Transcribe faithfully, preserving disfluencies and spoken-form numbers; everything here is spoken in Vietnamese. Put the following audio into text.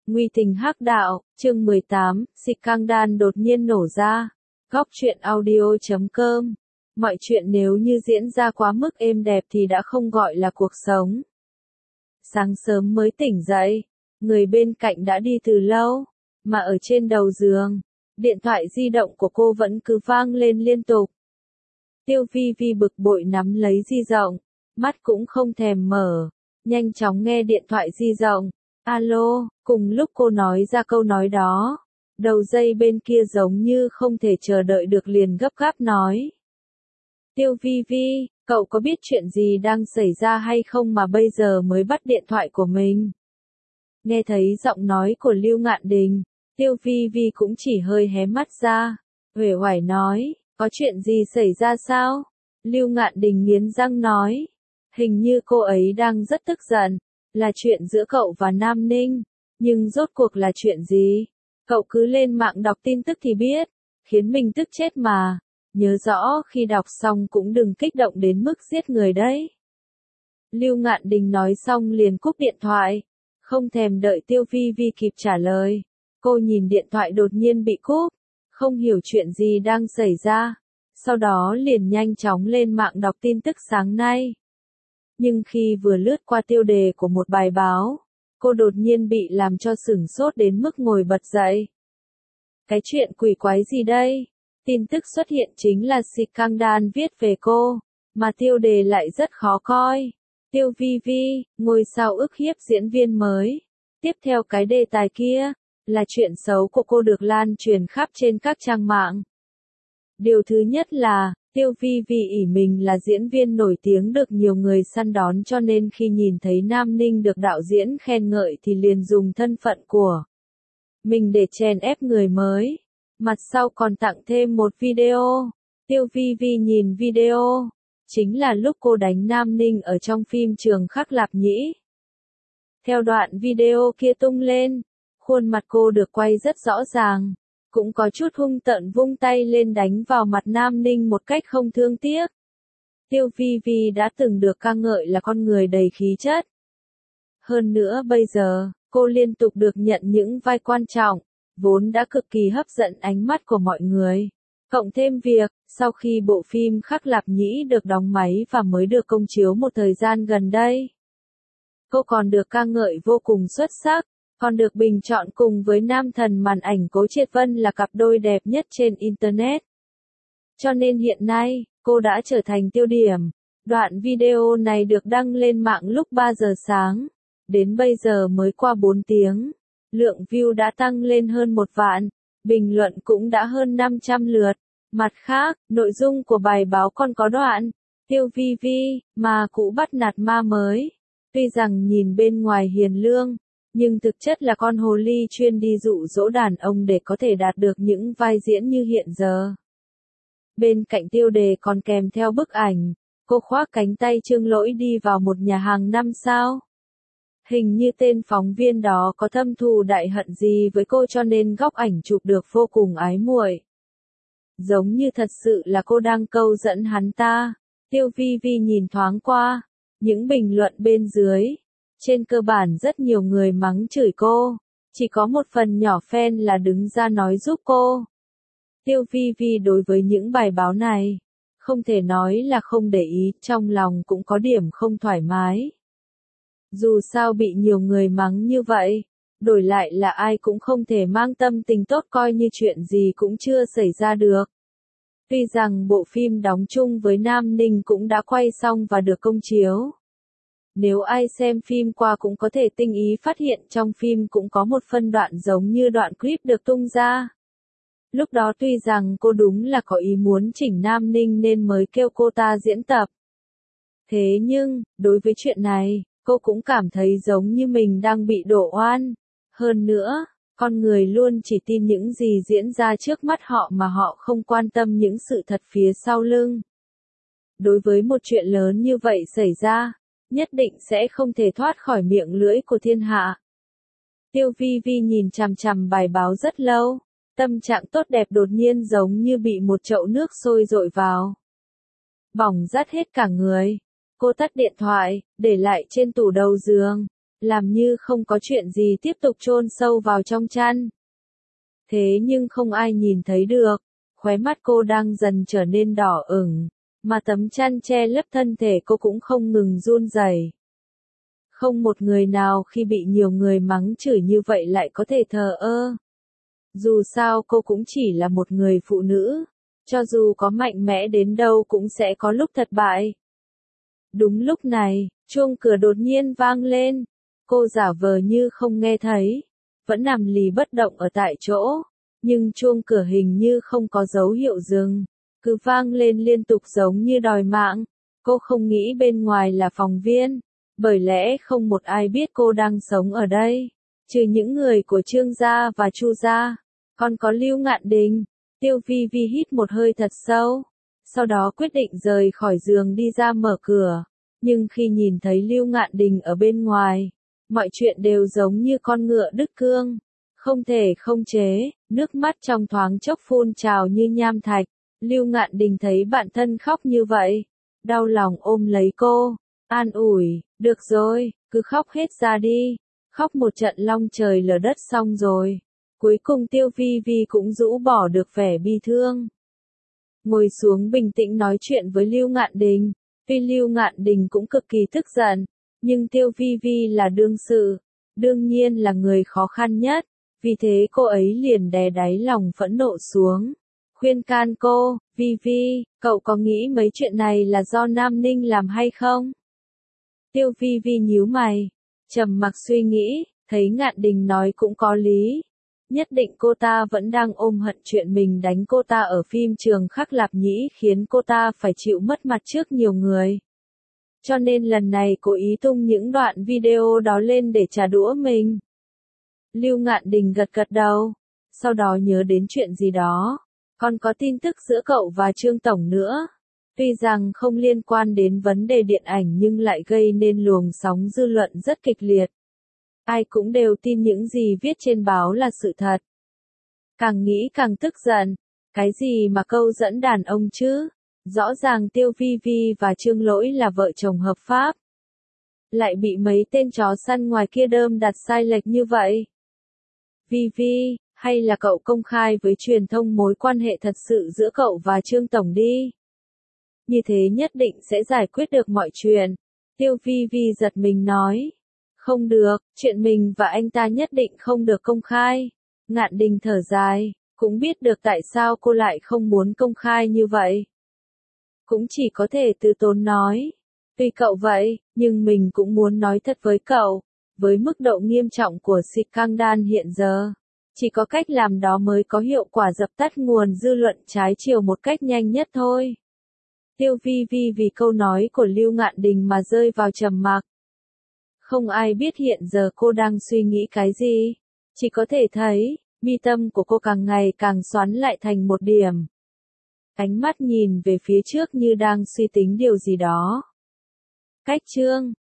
Nguy tình hắc đạo, chương mười tám, scandal đột nhiên nổ ra. Góc truyện audio chấm com. Mọi chuyện nếu như diễn ra quá mức êm đẹp thì đã không gọi là cuộc sống. Sáng sớm mới tỉnh dậy, người bên cạnh đã đi từ lâu, mà ở trên đầu giường, điện thoại di động của cô vẫn cứ vang lên liên tục. Tiêu Vi Vi bực bội nắm lấy di động, mắt cũng không thèm mở, nhanh chóng nghe điện thoại di động. Alo, cùng lúc cô nói ra câu nói đó, đầu dây bên kia giống như không thể chờ đợi được liền gấp gáp nói. Tiêu Vi Vi, cậu có biết chuyện gì đang xảy ra hay không mà bây giờ mới bắt điện thoại của mình? Nghe thấy giọng nói của Lưu Ngạn Đình, Tiêu Vi Vi cũng chỉ hơi hé mắt ra, uể oải nói, có chuyện gì xảy ra sao? Lưu Ngạn Đình nghiến răng nói, hình như cô ấy đang rất tức giận. Là chuyện giữa cậu và Nam Ninh, nhưng rốt cuộc là chuyện gì? Cậu cứ lên mạng đọc tin tức thì biết, khiến mình tức chết mà. Nhớ rõ khi đọc xong cũng đừng kích động đến mức giết người đấy. Lưu Ngạn Đình nói xong liền cúp điện thoại, không thèm đợi Tiêu Vi Vi kịp trả lời. Cô nhìn điện thoại đột nhiên bị cúp, không hiểu chuyện gì đang xảy ra, sau đó liền nhanh chóng lên mạng đọc tin tức sáng nay. Nhưng khi vừa lướt qua tiêu đề của một bài báo, cô đột nhiên bị làm cho sửng sốt đến mức ngồi bật dậy. Cái chuyện quỷ quái gì đây? Tin tức xuất hiện chính là scandal viết về cô, mà tiêu đề lại rất khó coi. Tiêu Vi Vi, ngôi sao ức hiếp diễn viên mới. Tiếp theo cái đề tài kia, là chuyện xấu của cô được lan truyền khắp trên các trang mạng. Điều thứ nhất là, Tiêu Vi Vi ỷ mình là diễn viên nổi tiếng được nhiều người săn đón cho nên khi nhìn thấy Nam Ninh được đạo diễn khen ngợi thì liền dùng thân phận của mình để chèn ép người mới. Mặt sau còn tặng thêm một video. Tiêu Vi Vi nhìn video, chính là lúc cô đánh Nam Ninh ở trong phim Trường Khắc Lạp Nhĩ. Theo đoạn video kia tung lên, khuôn mặt cô được quay rất rõ ràng. Cũng có chút hung tợn vung tay lên đánh vào mặt Nam Ninh một cách không thương tiếc. Tiêu Vi Vi đã từng được ca ngợi là con người đầy khí chất. Hơn nữa bây giờ, cô liên tục được nhận những vai quan trọng, vốn đã cực kỳ hấp dẫn ánh mắt của mọi người. Cộng thêm việc, sau khi bộ phim Khắc Lạp Nhĩ được đóng máy và mới được công chiếu một thời gian gần đây, cô còn được ca ngợi vô cùng xuất sắc. Còn được bình chọn cùng với nam thần màn ảnh Cố Triệt Vân là cặp đôi đẹp nhất trên Internet. Cho nên hiện nay, cô đã trở thành tiêu điểm. Đoạn video này được đăng lên mạng lúc ba giờ sáng. Đến bây giờ mới qua bốn tiếng. Lượng view đã tăng lên hơn một vạn. Bình luận cũng đã hơn năm trăm lượt. Mặt khác, nội dung của bài báo còn có đoạn Tiêu Vi Vi, ma cũ bắt nạt ma mới. Tuy rằng nhìn bên ngoài hiền lương, nhưng thực chất là con hồ ly chuyên đi dụ dỗ đàn ông để có thể đạt được những vai diễn như hiện giờ. Bên cạnh tiêu đề còn kèm theo bức ảnh, cô khoác cánh tay Trương Lỗi đi vào một nhà hàng năm sao. Hình như tên phóng viên đó có thâm thù đại hận gì với cô cho nên góc ảnh chụp được vô cùng ái muội. Giống như thật sự là cô đang câu dẫn hắn ta. Tiêu Vi Vi nhìn thoáng qua những bình luận bên dưới. Trên cơ bản rất nhiều người mắng chửi cô, chỉ có một phần nhỏ fan là đứng ra nói giúp cô. Tiêu Vi Vi đối với những bài báo này, không thể nói là không để ý, trong lòng cũng có điểm không thoải mái. Dù sao bị nhiều người mắng như vậy, đổi lại là ai cũng không thể mang tâm tình tốt coi như chuyện gì cũng chưa xảy ra được. Tuy rằng bộ phim đóng chung với Nam Ninh cũng đã quay xong và được công chiếu. Nếu ai xem phim qua cũng có thể tinh ý phát hiện trong phim cũng có một phân đoạn giống như đoạn clip được tung ra. Lúc đó tuy rằng cô đúng là có ý muốn chỉnh Nam Ninh nên mới kêu cô ta diễn tập. Thế nhưng, đối với chuyện này, cô cũng cảm thấy giống như mình đang bị đổ oan. Hơn nữa, con người luôn chỉ tin những gì diễn ra trước mắt họ mà họ không quan tâm những sự thật phía sau lưng. Đối với một chuyện lớn như vậy xảy ra, nhất định sẽ không thể thoát khỏi miệng lưỡi của thiên hạ. Tiêu Vi Vi nhìn chằm chằm bài báo rất lâu, tâm trạng tốt đẹp đột nhiên giống như bị một chậu nước sôi dội vào. Bỏng rát hết cả người. Cô tắt điện thoại, để lại trên tủ đầu giường. làm như không có chuyện gì tiếp tục chôn sâu vào trong chăn. Thế nhưng không ai nhìn thấy được, khóe mắt cô đang dần trở nên đỏ ửng, mà tấm chăn che lấp thân thể cô cũng không ngừng run rẩy. Không một người nào khi bị nhiều người mắng chửi như vậy lại có thể thờ ơ. Dù sao cô cũng chỉ là một người phụ nữ, cho dù có mạnh mẽ đến đâu cũng sẽ có lúc thất bại. Đúng lúc này, chuông cửa đột nhiên vang lên, cô giả vờ như không nghe thấy, vẫn nằm lì bất động ở tại chỗ, nhưng chuông cửa hình như không có dấu hiệu dừng, cứ vang lên liên tục giống như đòi mạng. Cô không nghĩ bên ngoài là phòng viên, bởi lẽ không một ai biết cô đang sống ở đây, trừ những người của Trương gia và Chu gia, còn có Lưu Ngạn Đình. Tiêu Vi Vi hít một hơi thật sâu, sau đó quyết định rời khỏi giường đi ra mở cửa, nhưng khi nhìn thấy Lưu Ngạn Đình ở bên ngoài, mọi chuyện đều giống như con ngựa đứt cương, không thể không chế, nước mắt trong thoáng chốc phun trào như nham thạch. Lưu Ngạn Đình thấy bạn thân khóc như vậy, đau lòng ôm lấy cô, an ủi, được rồi, cứ khóc hết ra đi, khóc một trận long trời lở đất xong rồi. Cuối cùng Tiêu Vi Vi cũng rũ bỏ được vẻ bi thương. Ngồi xuống bình tĩnh nói chuyện với Lưu Ngạn Đình, tuy Lưu Ngạn Đình cũng cực kỳ tức giận, nhưng Tiêu Vi Vi là đương sự, đương nhiên là người khó khăn nhất, vì thế cô ấy liền đè đáy lòng phẫn nộ xuống, khuyên can cô, Vi Vi, cậu có nghĩ mấy chuyện này là do Nam Ninh làm hay không? Tiêu Vi Vi nhíu mày, trầm mặc suy nghĩ, thấy Ngạn Đình nói cũng có lý. Nhất định cô ta vẫn đang ôm hận chuyện mình đánh cô ta ở phim trường Khắc Lạp Nhĩ khiến cô ta phải chịu mất mặt trước nhiều người. Cho nên lần này cố ý tung những đoạn video đó lên để trả đũa mình. Lưu Ngạn Đình gật gật đầu, sau đó nhớ đến chuyện gì đó. Còn có tin tức giữa cậu và Trương Tổng nữa. Tuy rằng không liên quan đến vấn đề điện ảnh nhưng lại gây nên luồng sóng dư luận rất kịch liệt. Ai cũng đều tin những gì viết trên báo là sự thật. Càng nghĩ càng tức giận, cái gì mà câu dẫn đàn ông chứ? Rõ ràng Tiêu Vi Vi và Trương Lỗi là vợ chồng hợp pháp. Lại bị mấy tên chó săn ngoài kia đơm đặt sai lệch như vậy. Vi Vi, hay là cậu công khai với truyền thông mối quan hệ thật sự giữa cậu và Trương Tổng đi. Như thế nhất định sẽ giải quyết được mọi chuyện. Tiêu Vi Vi giật mình nói. Không được, chuyện mình và anh ta nhất định không được công khai. Ngạn Đình thở dài, cũng biết được tại sao cô lại không muốn công khai như vậy. Cũng chỉ có thể từ tốn nói. Tuy cậu vậy, nhưng mình cũng muốn nói thật với cậu. Với mức độ nghiêm trọng của scandal hiện giờ, chỉ có cách làm đó mới có hiệu quả dập tắt nguồn dư luận trái chiều một cách nhanh nhất thôi. Tiêu Vi Vi vì câu nói của Lưu Ngạn Đình mà rơi vào trầm mặc. Không ai biết hiện giờ cô đang suy nghĩ cái gì. Chỉ có thể thấy, mi tâm của cô càng ngày càng xoắn lại thành một điểm. Ánh mắt nhìn về phía trước như đang suy tính điều gì đó. Cách chương